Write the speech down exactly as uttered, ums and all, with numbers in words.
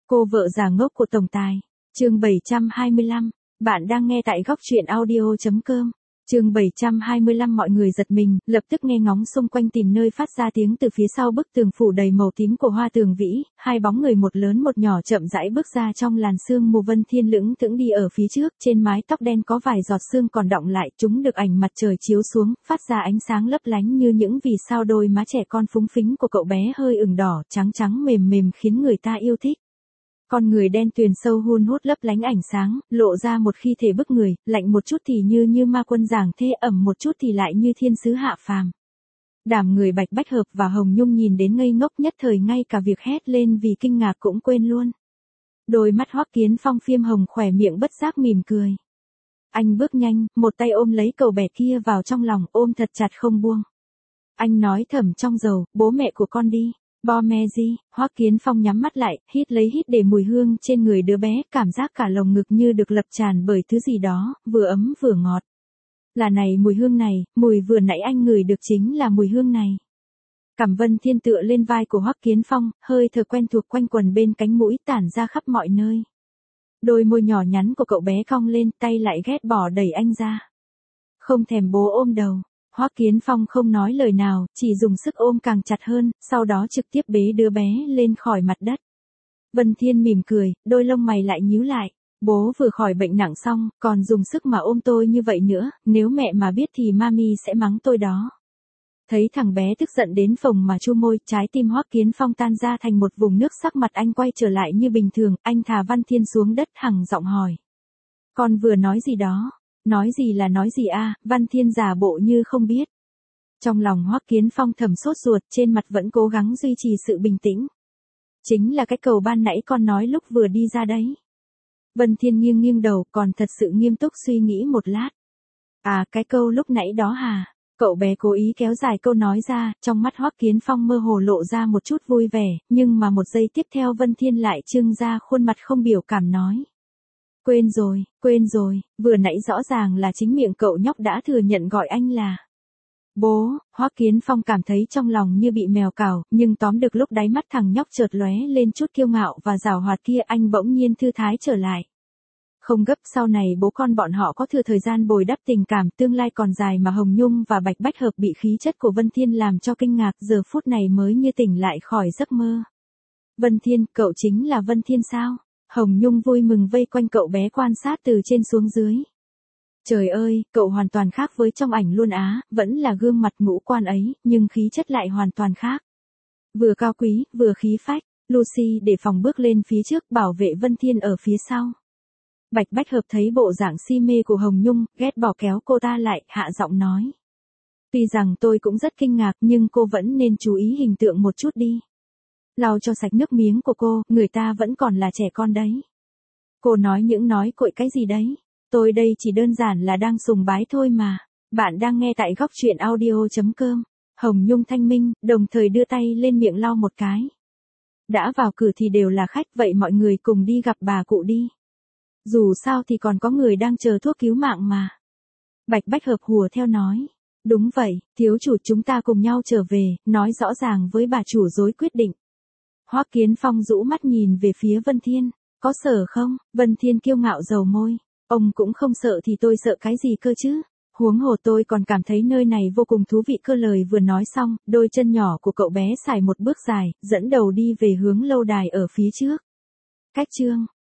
Cô vợ già ngốc của tổng tài. Chương bảy trăm hai mươi lăm. Bạn đang nghe tại góc truyện audio chấm com. Chương bảy trăm hai mươi lăm. Mọi người giật mình, lập tức nghe ngóng xung quanh tìm nơi phát ra tiếng. Từ phía sau bức tường phủ đầy màu tím của hoa tường vĩ, hai bóng người một lớn một nhỏ chậm rãi bước ra trong làn sương mù. Vân Thiên lững thững đi ở phía trước, trên mái tóc đen có vài giọt sương còn đọng lại, chúng được ánh mặt trời chiếu xuống, phát ra ánh sáng lấp lánh như những vì sao. Đôi má trẻ con phúng phính của cậu bé hơi ửng đỏ, trắng trắng mềm mềm khiến người ta yêu thích. Con người đen tuyền sâu hun hút lấp lánh ánh sáng, lộ ra một khi thể bức người, lạnh một chút thì như như ma quân giảng thê, ẩm một chút thì lại như thiên sứ hạ phàm. Đám người Bạch Bách Hợp và Hồng Nhung nhìn đến ngây ngốc, nhất thời ngay cả việc hét lên vì kinh ngạc cũng quên luôn. Đôi mắt Hoắc Kiến Phong phiêm hồng, khỏe miệng bất giác mỉm cười. Anh bước nhanh, một tay ôm lấy cậu bé kia vào trong lòng, ôm thật chặt không buông. Anh nói thầm trong dầu, bố mẹ của con đi. Bo me gì, Hoắc Kiến Phong nhắm mắt lại, hít lấy hít để mùi hương trên người đứa bé, cảm giác cả lồng ngực như được lập tràn bởi thứ gì đó, vừa ấm vừa ngọt. Là này, mùi hương này, mùi vừa nãy anh ngửi được chính là mùi hương này. Cằm Vân Thiên tựa lên vai của Hoắc Kiến Phong, hơi thở quen thuộc quanh quần bên cánh mũi tản ra khắp mọi nơi. Đôi môi nhỏ nhắn của cậu bé cong lên, tay lại ghét bỏ đẩy anh ra. Không thèm bố ôm đầu. Hoắc Kiến Phong không nói lời nào, chỉ dùng sức ôm càng chặt hơn, sau đó trực tiếp bế đứa bé lên khỏi mặt đất. Vân Thiên mỉm cười, đôi lông mày lại nhíu lại. Bố vừa khỏi bệnh nặng xong, còn dùng sức mà ôm tôi như vậy nữa, nếu mẹ mà biết thì mami sẽ mắng tôi đó. Thấy thằng bé tức giận đến phồng mà chu môi, trái tim Hoắc Kiến Phong tan ra thành một vùng nước, sắc mặt anh quay trở lại như bình thường, anh thả Văn Thiên xuống đất hằng giọng hỏi. Con vừa nói gì đó? Nói gì là nói gì a? À? Văn Thiên giả bộ như không biết. Trong lòng Hoắc Kiến Phong thầm sốt ruột, trên mặt vẫn cố gắng duy trì sự bình tĩnh. Chính là cái cầu ban nãy con nói lúc vừa đi ra đấy. Vân Thiên nghiêng nghiêng đầu, còn thật sự nghiêm túc suy nghĩ một lát. À, cái câu lúc nãy đó hả? Cậu bé cố ý kéo dài câu nói ra, trong mắt Hoắc Kiến Phong mơ hồ lộ ra một chút vui vẻ, nhưng mà một giây tiếp theo Vân Thiên lại trưng ra khuôn mặt không biểu cảm nói. Quên rồi, quên rồi, vừa nãy rõ ràng là chính miệng cậu nhóc đã thừa nhận gọi anh là bố. Hoắc Kiến Phong cảm thấy trong lòng như bị mèo cào, nhưng tóm được lúc đáy mắt thằng nhóc chợt lóe lên chút kiêu ngạo và giảo hoạt kia, anh bỗng nhiên thư thái trở lại. Không gấp, sau này bố con bọn họ có thừa thời gian bồi đắp tình cảm, tương lai còn dài mà. Hồng Nhung và Bạch Bách Hợp bị khí chất của Vân Thiên làm cho kinh ngạc, giờ phút này mới như tỉnh lại khỏi giấc mơ. Vân Thiên, cậu chính là Vân Thiên sao? Hồng Nhung vui mừng vây quanh cậu bé quan sát từ trên xuống dưới. Trời ơi, cậu hoàn toàn khác với trong ảnh luôn á, vẫn là gương mặt ngũ quan ấy, nhưng khí chất lại hoàn toàn khác. Vừa cao quý, vừa khí phách. Lucy để phòng bước lên phía trước, bảo vệ Vân Thiên ở phía sau. Bạch Bách Hợp thấy bộ dạng si mê của Hồng Nhung, ghét bỏ kéo cô ta lại, hạ giọng nói. Tuy rằng tôi cũng rất kinh ngạc, nhưng cô vẫn nên chú ý hình tượng một chút đi. Lau cho sạch nước miếng của cô, người ta vẫn còn là trẻ con đấy. Cô nói những nói cội cái gì đấy? Tôi đây chỉ đơn giản là đang sùng bái thôi mà. Bạn đang nghe tại góc truyện audio chấm com. Hồng Nhung thanh minh, đồng thời đưa tay lên miệng lau một cái. Đã vào cửa thì đều là khách, vậy mọi người cùng đi gặp bà cụ đi. Dù sao thì còn có người đang chờ thuốc cứu mạng mà. Bạch Bách Hợp hùa theo nói. Đúng vậy, thiếu chủ, chúng ta cùng nhau trở về, nói rõ ràng với bà chủ rồi quyết định. Hoắc Kiến Phong rũ mắt nhìn về phía Vân Thiên. Có sợ không? Vân Thiên kiêu ngạo dầu môi. Ông cũng không sợ thì tôi sợ cái gì cơ chứ? Huống hồ tôi còn cảm thấy nơi này vô cùng thú vị cơ. Lời vừa nói xong, đôi chân nhỏ của cậu bé xài một bước dài, dẫn đầu đi về hướng lâu đài ở phía trước. Cách chương